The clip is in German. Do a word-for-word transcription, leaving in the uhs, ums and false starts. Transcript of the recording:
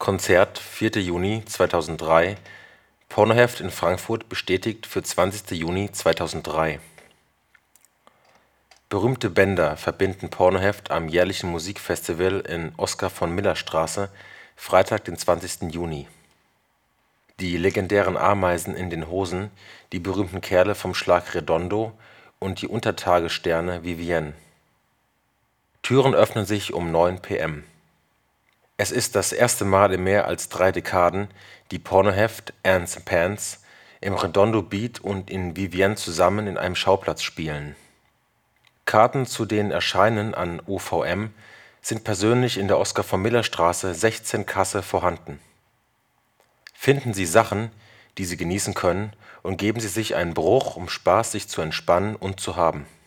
Konzert vierter Juni zweitausenddrei Pornoheft in Frankfurt bestätigt für zwanzigster Juni zweitausenddrei Berühmte Bänder verbinden Pornoheft am jährlichen Musikfestival in Oskar-von-Miller-Straße, Freitag, den zwanzigsten Juni. Die legendären Ameisen in den Hosen, die berühmten Kerle vom Schlag Redondo und die Untertagessterne Vivien. Türen öffnen sich um neun P M Es ist das erste Mal in mehr als drei Dekaden, die Pornoheft Ants Pants im Redondo Beat und in Vivien zusammen in einem Schauplatz spielen. Karten zu den Erscheinen an O V M sind persönlich in der Oskar-von-Miller-Straße sechzehn Kasse vorhanden. Finden Sie Sachen, die Sie genießen können, und geben Sie sich einen Bruch, um spaßig zu entspannen und zu haben